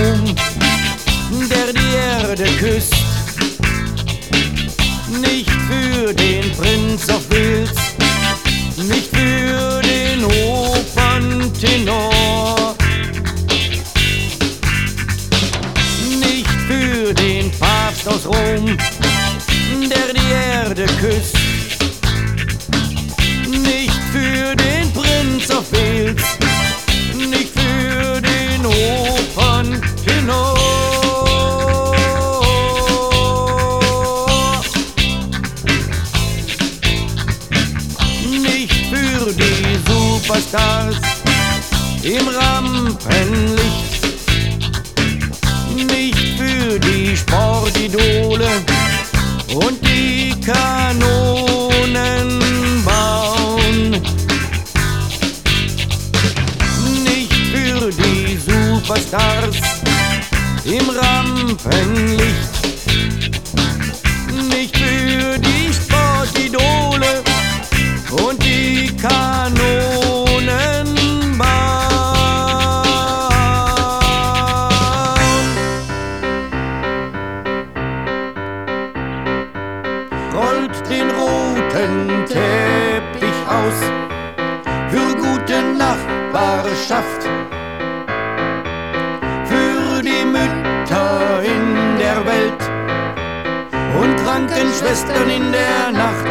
Ruhm, der die Erde küsst. Nicht für den Prinz of Wales, nicht für den Operntenor, nicht für den Papst aus Rom, der die Erde küsst. Nicht für den Prinz of Wales, nicht für den Operntenor. Nicht für die Superstars im Rampenlicht, nicht für die Sportidole und die Kanonen bauen, nicht für die Superstars im Rampenlicht, nicht für die Sportidole und die Kanonen bauen. Rollt den roten Teppich aus für gute Nachbarschaft, für die Mütter in der Welt und Krankenschwestern in der Nacht.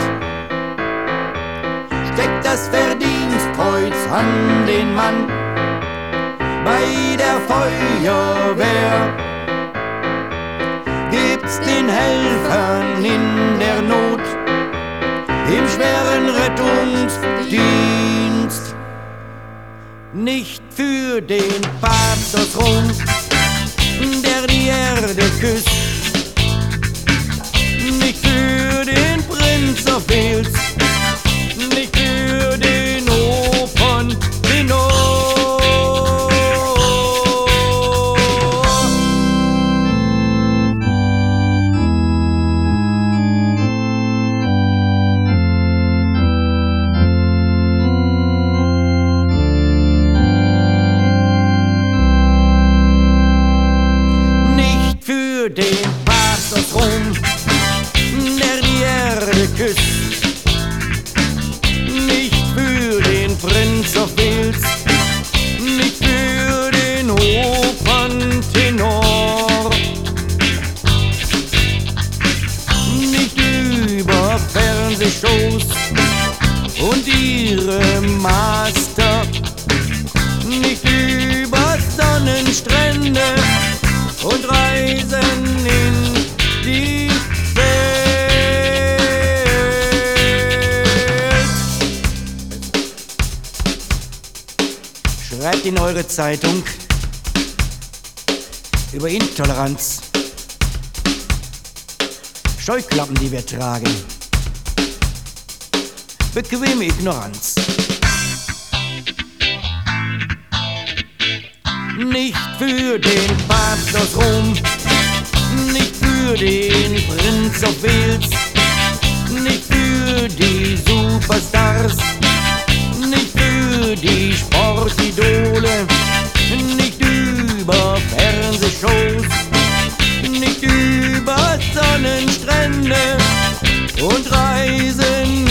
Steckt das Verdienstkreuz an den Mann bei der Feuerwehr. Gebt's den Helfern in der Not im schweren Rettungsdienst. Nicht für den Papst aus Rom, der die Erde küsst. Nicht für den Prinz of Wales, nicht für den Operntenor. Nicht für den Papst aus Rom, der die Erde küsst. Nicht für den Prinz of Wales, nicht für den Operntenor. Nicht über Fernsehshows und ihre Master, nicht über Sonnenstrände und Reisen in die Welt. Schreibt in eure Zeitung über Intoleranz, Scheuklappen, die wir tragen, bequeme Ignoranz. Nicht für den Papst aus Rom, nicht für den Prinz of Wales, nicht für die Superstars, nicht für die Sportidole, nicht über Fernsehshows, nicht über Sonnenstrände und Reisen